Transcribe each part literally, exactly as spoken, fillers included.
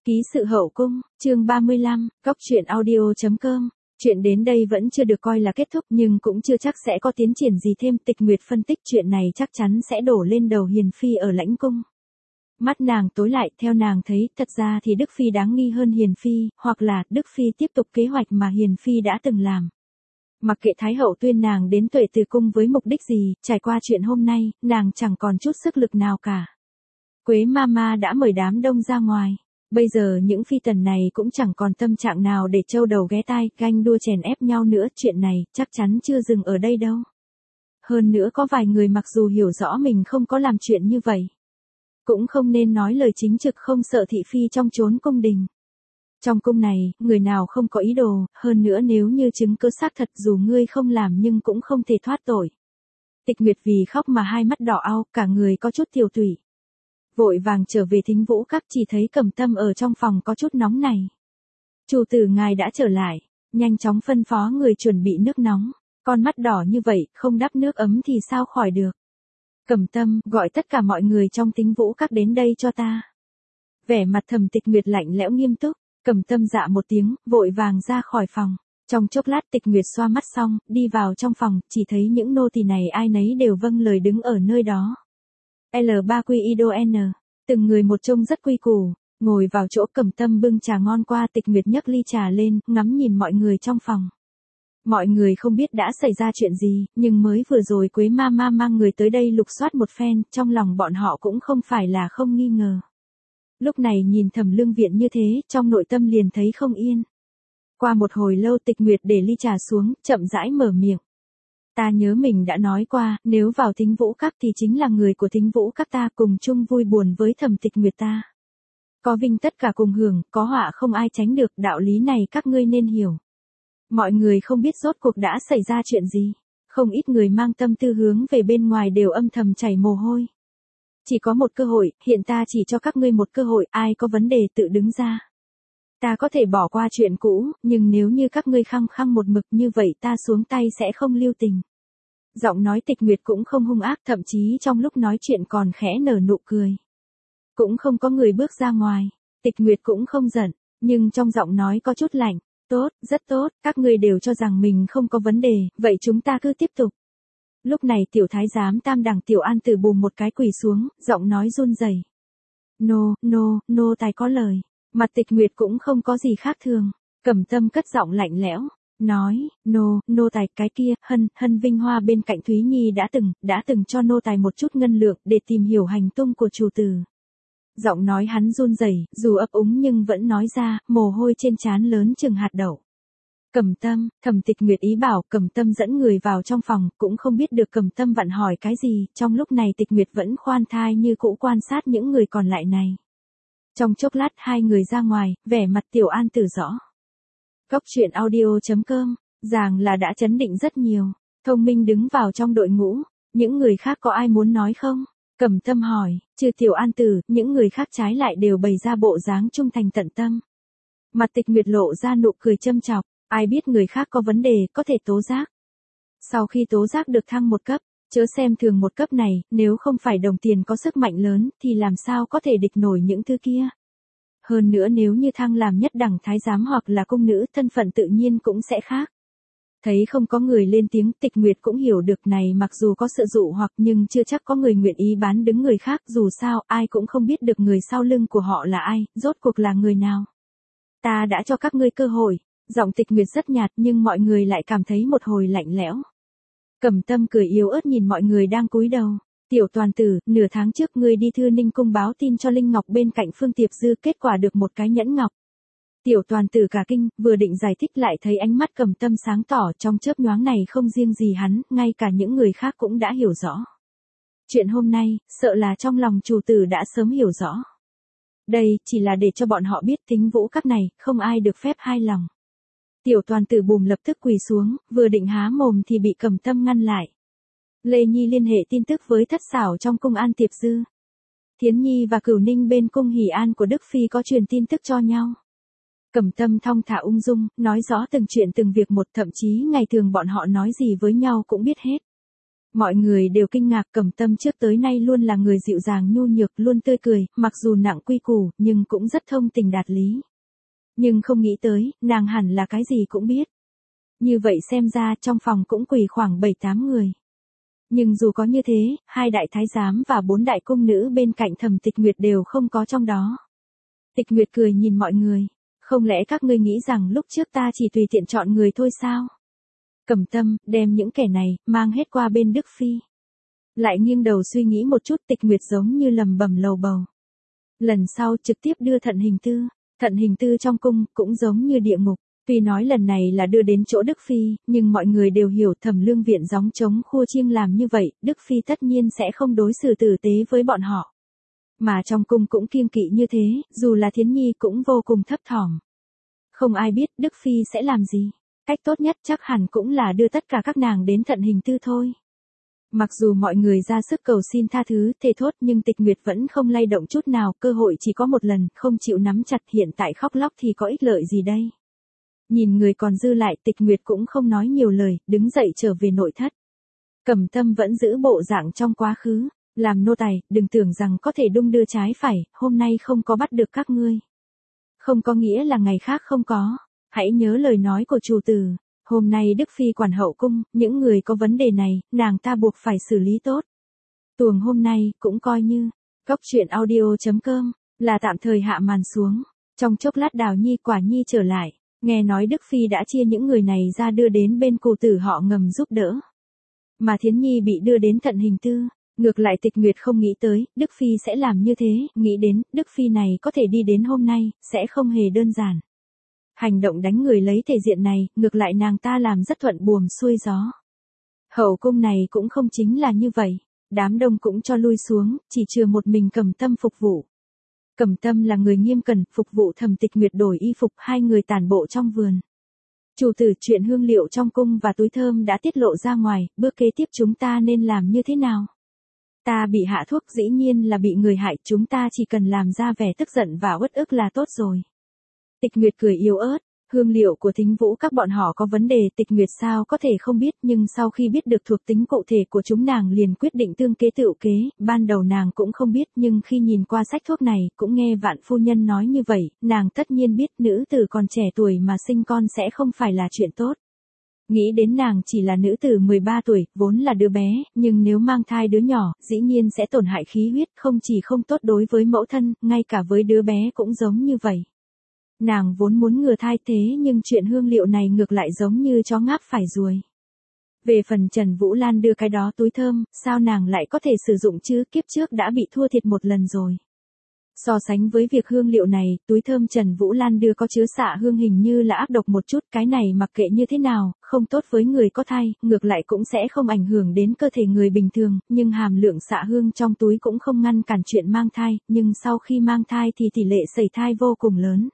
Ký sự hậu cung, chương ba mươi lăm, cóc truyện audio chấm com. Chuyện đến đây vẫn chưa được coi là kết thúc nhưng cũng chưa chắc sẽ có tiến triển gì thêm. Tịch Nguyệt phân tích chuyện này chắc chắn sẽ đổ lên đầu Hiền Phi ở lãnh cung. Mắt nàng tối lại, theo nàng thấy, thật ra thì Đức Phi đáng nghi hơn Hiền Phi, hoặc là Đức Phi tiếp tục kế hoạch mà Hiền Phi đã từng làm. Mặc kệ Thái hậu tuyên nàng đến Tuệ Từ cung với mục đích gì, trải qua chuyện hôm nay, nàng chẳng còn chút sức lực nào cả. Quế Mama đã mời đám đông ra ngoài. Bây giờ những phi tần này cũng chẳng còn tâm trạng nào để trâu đầu ghé tai, ganh đua chèn ép nhau nữa, chuyện này chắc chắn chưa dừng ở đây đâu. Hơn nữa có vài người mặc dù hiểu rõ mình không có làm chuyện như vậy, cũng không nên nói lời chính trực không sợ thị phi trong chốn cung đình. Trong cung này, người nào không có ý đồ, hơn nữa nếu như chứng cứ xác thật dù ngươi không làm nhưng cũng không thể thoát tội. Tịch Nguyệt vì khóc mà hai mắt đỏ au, cả người có chút tiều tụy. Vội vàng trở về Thính Vũ Các, chỉ thấy Cẩm Tâm ở trong phòng có chút nóng này. Chủ tử ngài đã trở lại, nhanh chóng phân phó người chuẩn bị nước nóng, con mắt đỏ như vậy, không đắp nước ấm thì sao khỏi được. Cẩm Tâm, gọi tất cả mọi người trong Thính Vũ Các đến đây cho ta. Vẻ mặt Thẩm Tịch Nguyệt lạnh lẽo nghiêm túc, Cẩm Tâm dạ một tiếng, vội vàng ra khỏi phòng. Trong chốc lát Tịch Nguyệt xoa mắt xong, đi vào trong phòng, chỉ thấy những nô tỳ này ai nấy đều vâng lời đứng ở nơi đó. L ba Q I D O N, từng người một trông rất quy củ, ngồi vào chỗ. Cẩm Tâm bưng trà ngon qua. Tịch Nguyệt nhấc ly trà lên, ngắm nhìn mọi người trong phòng. Mọi người không biết đã xảy ra chuyện gì, nhưng mới vừa rồi Quế Mama mang người tới đây lục soát một phen, trong lòng bọn họ cũng không phải là không nghi ngờ. Lúc này nhìn Thẩm Lương Viện như thế, trong nội tâm liền thấy không yên. Qua một hồi lâu Tịch Nguyệt để ly trà xuống, chậm rãi mở miệng. Ta nhớ mình đã nói qua, nếu vào Thính Vũ Các thì chính là người của Thính Vũ Các ta cùng chung vui buồn với Thẩm Tịch Nguyệt ta. Có vinh tất cả cùng hưởng, có họa không ai tránh được, đạo lý này các ngươi nên hiểu. Mọi người không biết rốt cuộc đã xảy ra chuyện gì, không ít người mang tâm tư hướng về bên ngoài đều âm thầm chảy mồ hôi. Chỉ có một cơ hội, hiện ta chỉ cho các ngươi một cơ hội, ai có vấn đề tự đứng ra. Ta có thể bỏ qua chuyện cũ, nhưng nếu như các ngươi khăng khăng một mực như vậy ta xuống tay sẽ không lưu tình. Giọng nói Tịch Nguyệt cũng không hung ác, thậm chí trong lúc nói chuyện còn khẽ nở nụ cười. Cũng không có người bước ra ngoài, Tịch Nguyệt cũng không giận, nhưng trong giọng nói có chút lạnh. Tốt, rất tốt, các ngươi đều cho rằng mình không có vấn đề, vậy chúng ta cứ tiếp tục. Lúc này tiểu thái giám tam đẳng Tiểu An Tử bùm một cái quỳ xuống, giọng nói run rẩy. Nô, nô, nô tài có lời. Mặt Tịch Nguyệt cũng không có gì khác thường. Cẩm Tâm cất giọng lạnh lẽo, nói, nô, nô tài cái kia, hân, hân Vinh Hoa bên cạnh Thúy Nhi đã từng, đã từng cho nô tài một chút ngân lượng để tìm hiểu hành tung của chủ tử. Giọng nói hắn run rẩy, dù ấp úng nhưng vẫn nói ra, mồ hôi trên trán lớn chừng hạt đậu. Cẩm Tâm, Thẩm Tịch Nguyệt ý bảo Cẩm Tâm dẫn người vào trong phòng, cũng không biết được Cẩm Tâm vặn hỏi cái gì, trong lúc này Tịch Nguyệt vẫn khoan thai như cũ quan sát những người còn lại này. Trong chốc lát hai người ra ngoài, vẻ mặt Tiểu An Tử rõ. Cóc truyện audio chấm com, ràng là đã chấn định rất nhiều, thông minh đứng vào trong đội ngũ, những người khác có ai muốn nói không? Cẩm Tâm hỏi, trừ Tiểu An Tử, những người khác trái lại đều bày ra bộ dáng trung thành tận tâm. Mặt Tịch Nguyệt lộ ra nụ cười châm chọc, ai biết người khác có vấn đề, có thể tố giác. Sau khi tố giác được thăng một cấp, chớ xem thường một cấp này, nếu không phải đồng tiền có sức mạnh lớn, thì làm sao có thể địch nổi những thứ kia. Hơn nữa nếu như thăng làm nhất đẳng thái giám hoặc là cung nữ, thân phận tự nhiên cũng sẽ khác. Thấy không có người lên tiếng, Tịch Nguyệt cũng hiểu được này, mặc dù có sự dụ hoặc nhưng chưa chắc có người nguyện ý bán đứng người khác, dù sao ai cũng không biết được người sau lưng của họ là ai, rốt cuộc là người nào. Ta đã cho các ngươi cơ hội. Giọng Tịch Nguyệt rất nhạt nhưng mọi người lại cảm thấy một hồi lạnh lẽo. Cẩm Tâm cười yếu ớt nhìn mọi người đang cúi đầu. Tiểu Toàn Tử, nửa tháng trước ngươi đi Thư Ninh cung báo tin cho Linh Ngọc bên cạnh Phương Tiệp Dư, kết quả được một cái nhẫn ngọc. Tiểu Toàn Tử cả kinh, vừa định giải thích lại thấy ánh mắt Cẩm Tâm sáng tỏ, trong chớp nhoáng này không riêng gì hắn, ngay cả những người khác cũng đã hiểu rõ. Chuyện hôm nay, sợ là trong lòng chủ tử đã sớm hiểu rõ. Đây chỉ là để cho bọn họ biết Thính Vũ Các này, không ai được phép hai lòng. Tiểu Toàn Tử bùm lập tức quỳ xuống, vừa định há mồm thì bị Cẩm Tâm ngăn lại. Lê Nhi liên hệ tin tức với thất xảo trong cung An Tiệp Dư. Thiến Nhi và Cửu Ninh bên cung Hỷ An của Đức Phi có truyền tin tức cho nhau. Cẩm Tâm thong thả ung dung, nói rõ từng chuyện từng việc một, thậm chí ngày thường bọn họ nói gì với nhau cũng biết hết. Mọi người đều kinh ngạc, Cẩm Tâm trước tới nay luôn là người dịu dàng nhu nhược, luôn tươi cười, mặc dù nặng quy củ, nhưng cũng rất thông tình đạt lý. Nhưng không nghĩ tới, nàng hẳn là cái gì cũng biết. Như vậy xem ra trong phòng cũng quỳ khoảng bảy tám người. Nhưng dù có như thế, hai đại thái giám và bốn đại cung nữ bên cạnh Thẩm Tịch Nguyệt đều không có trong đó. Tịch Nguyệt cười nhìn mọi người. Không lẽ các ngươi nghĩ rằng lúc trước ta chỉ tùy tiện chọn người thôi sao? Cẩm Tâm, đem những kẻ này, mang hết qua bên Đức Phi. Lại nghiêng đầu suy nghĩ một chút, Tịch Nguyệt giống như lầm bầm lầu bầu. Lần sau trực tiếp đưa Thận Hình Tư. Thận Hình Tư trong cung, cũng giống như địa ngục. Tuy nói lần này là đưa đến chỗ Đức Phi, nhưng mọi người đều hiểu Thẩm Lương Viện gióng trống khua chiêng làm như vậy, Đức Phi tất nhiên sẽ không đối xử tử tế với bọn họ. Mà trong cung cũng kiêng kỵ như thế, dù là Thiến Nhi cũng vô cùng thấp thỏm. Không ai biết Đức Phi sẽ làm gì. Cách tốt nhất chắc hẳn cũng là đưa tất cả các nàng đến Thận Hình Tư thôi. Mặc dù mọi người ra sức cầu xin tha thứ, thề thốt, nhưng Tịch Nguyệt vẫn không lay động chút nào, cơ hội chỉ có một lần, không chịu nắm chặt, hiện tại khóc lóc thì có ích lợi gì đây. Nhìn người còn dư lại, Tịch Nguyệt cũng không nói nhiều lời, đứng dậy trở về nội thất. Cẩm Tâm vẫn giữ bộ dạng trong quá khứ, làm nô tài, đừng tưởng rằng có thể đung đưa trái phải, hôm nay không có bắt được các ngươi. Không có nghĩa là ngày khác không có, hãy nhớ lời nói của chủ tử, hôm nay Đức Phi quản hậu cung, những người có vấn đề này, nàng ta buộc phải xử lý tốt. Tuồng hôm nay, cũng coi như, Cóc truyện audio chấm com, là tạm thời hạ màn xuống, trong chốc lát Đào Nhi Quả Nhi trở lại. Nghe nói Đức Phi đã chia những người này ra đưa đến bên cụ tử họ Ngầm giúp đỡ. Mà Thiến Nhi bị đưa đến Thận Hình Tư. Ngược lại Tịch Nguyệt không nghĩ tới, Đức Phi sẽ làm như thế, nghĩ đến, Đức Phi này có thể đi đến hôm nay, sẽ không hề đơn giản. Hành động đánh người lấy thể diện này, ngược lại nàng ta làm rất thuận buồm xuôi gió. Hậu cung này cũng không chính là như vậy, đám đông cũng cho lui xuống, chỉ chừa một mình Cẩm Tâm phục vụ. Cẩm Tâm là người nghiêm cẩn, phục vụ Thẩm Tịch Nguyệt đổi y phục, hai người tản bộ trong vườn. Chủ tử, chuyện hương liệu trong cung và túi thơm đã tiết lộ ra ngoài, bước kế tiếp chúng ta nên làm như thế nào? Ta bị hạ thuốc dĩ nhiên là bị người hại, chúng ta chỉ cần làm ra vẻ tức giận và uất ức là tốt rồi. Tịch Nguyệt cười yếu ớt, hương liệu của Thính Vũ các bọn họ có vấn đề, Tịch Nguyệt sao có thể không biết, nhưng sau khi biết được thuộc tính cụ thể của chúng nàng liền quyết định tương kế tựu kế, ban đầu nàng cũng không biết, nhưng khi nhìn qua sách thuốc này, cũng nghe Vạn phu nhân nói như vậy, nàng tất nhiên biết nữ tử còn trẻ tuổi mà sinh con sẽ không phải là chuyện tốt. Nghĩ đến nàng chỉ là nữ tử mười ba tuổi, vốn là đứa bé, nhưng nếu mang thai đứa nhỏ, dĩ nhiên sẽ tổn hại khí huyết, không chỉ không tốt đối với mẫu thân, ngay cả với đứa bé cũng giống như vậy. Nàng vốn muốn ngừa thai thế nhưng chuyện hương liệu này ngược lại giống như chó ngáp phải ruồi. Về phần Trần Vũ Lan đưa cái đó túi thơm, sao nàng lại có thể sử dụng chứ, kiếp trước đã bị thua thiệt một lần rồi. So sánh với việc hương liệu này, túi thơm Trần Vũ Lan đưa có chứa xạ hương hình như là ác độc một chút, cái này mặc kệ như thế nào, không tốt với người có thai, ngược lại cũng sẽ không ảnh hưởng đến cơ thể người bình thường, nhưng hàm lượng xạ hương trong túi cũng không ngăn cản chuyện mang thai, nhưng sau khi mang thai thì tỷ lệ sẩy thai vô cùng lớn.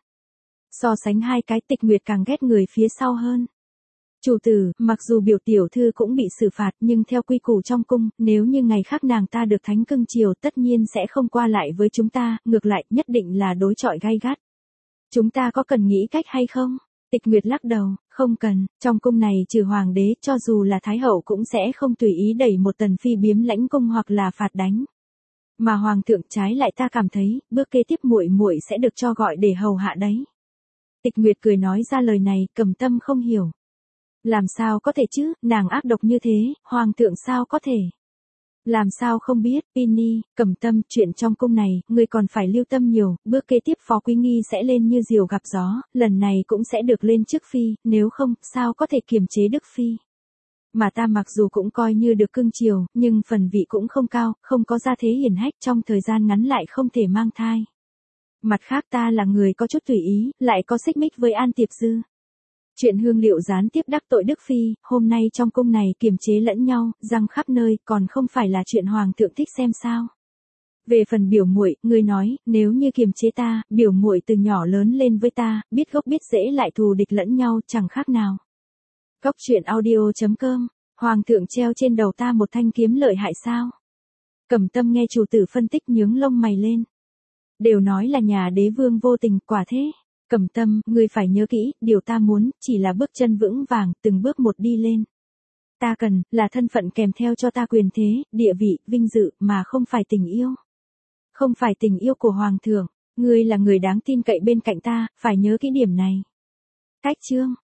So sánh hai cái, Tịch Nguyệt càng ghét người phía sau hơn. Chủ tử, mặc dù biểu tiểu thư cũng bị xử phạt nhưng theo quy củ trong cung, nếu như ngày khác nàng ta được thánh cưng chiều tất nhiên sẽ không qua lại với chúng ta, ngược lại nhất định là đối chọi gay gắt. Chúng ta có cần nghĩ cách hay không? Tịch Nguyệt lắc đầu, không cần, trong cung này trừ hoàng đế cho dù là thái hậu cũng sẽ không tùy ý đẩy một tần phi biếm lãnh cung hoặc là phạt đánh. Mà hoàng thượng trái lại ta cảm thấy, bước kế tiếp muội muội sẽ được cho gọi để hầu hạ đấy. Tịch Nguyệt cười nói ra lời này, Cẩm Tâm không hiểu. Làm sao có thể chứ, nàng ác độc như thế, hoàng thượng sao có thể. Làm sao không biết, Pini, Cẩm Tâm, chuyện trong cung này, ngươi còn phải lưu tâm nhiều, bước kế tiếp Phó Quý Nghi sẽ lên như diều gặp gió, lần này cũng sẽ được lên trước Phi, nếu không, sao có thể kiềm chế Đức Phi. Mà ta mặc dù cũng coi như được cưng chiều, nhưng phần vị cũng không cao, không có gia thế hiển hách, trong thời gian ngắn lại không thể mang thai. Mặt khác ta là người có chút tùy ý, lại có xích mích với An Tiệp Dư. Chuyện hương liệu gián tiếp đắc tội Đức Phi, hôm nay trong cung này kiềm chế lẫn nhau, răng khắp nơi, còn không phải là chuyện hoàng thượng thích xem sao. Về phần biểu muội, ngươi nói, nếu như kiềm chế ta, biểu muội từ nhỏ lớn lên với ta, biết gốc biết rễ lại thù địch lẫn nhau, chẳng khác nào. Cóc truyện audio chấm com, hoàng thượng treo trên đầu ta một thanh kiếm lợi hại sao? Cẩm Tâm nghe chủ tử phân tích nhướng lông mày lên. Đều nói là nhà đế vương vô tình, quả thế. Cẩm Tâm, ngươi phải nhớ kỹ, điều ta muốn, chỉ là bước chân vững vàng, từng bước một đi lên. ta cần, là thân phận kèm theo cho ta quyền thế, địa vị, vinh dự, mà không phải tình yêu. Không phải tình yêu của Hoàng thượng, ngươi là người đáng tin cậy bên cạnh ta, phải nhớ cái điểm này. Cách chương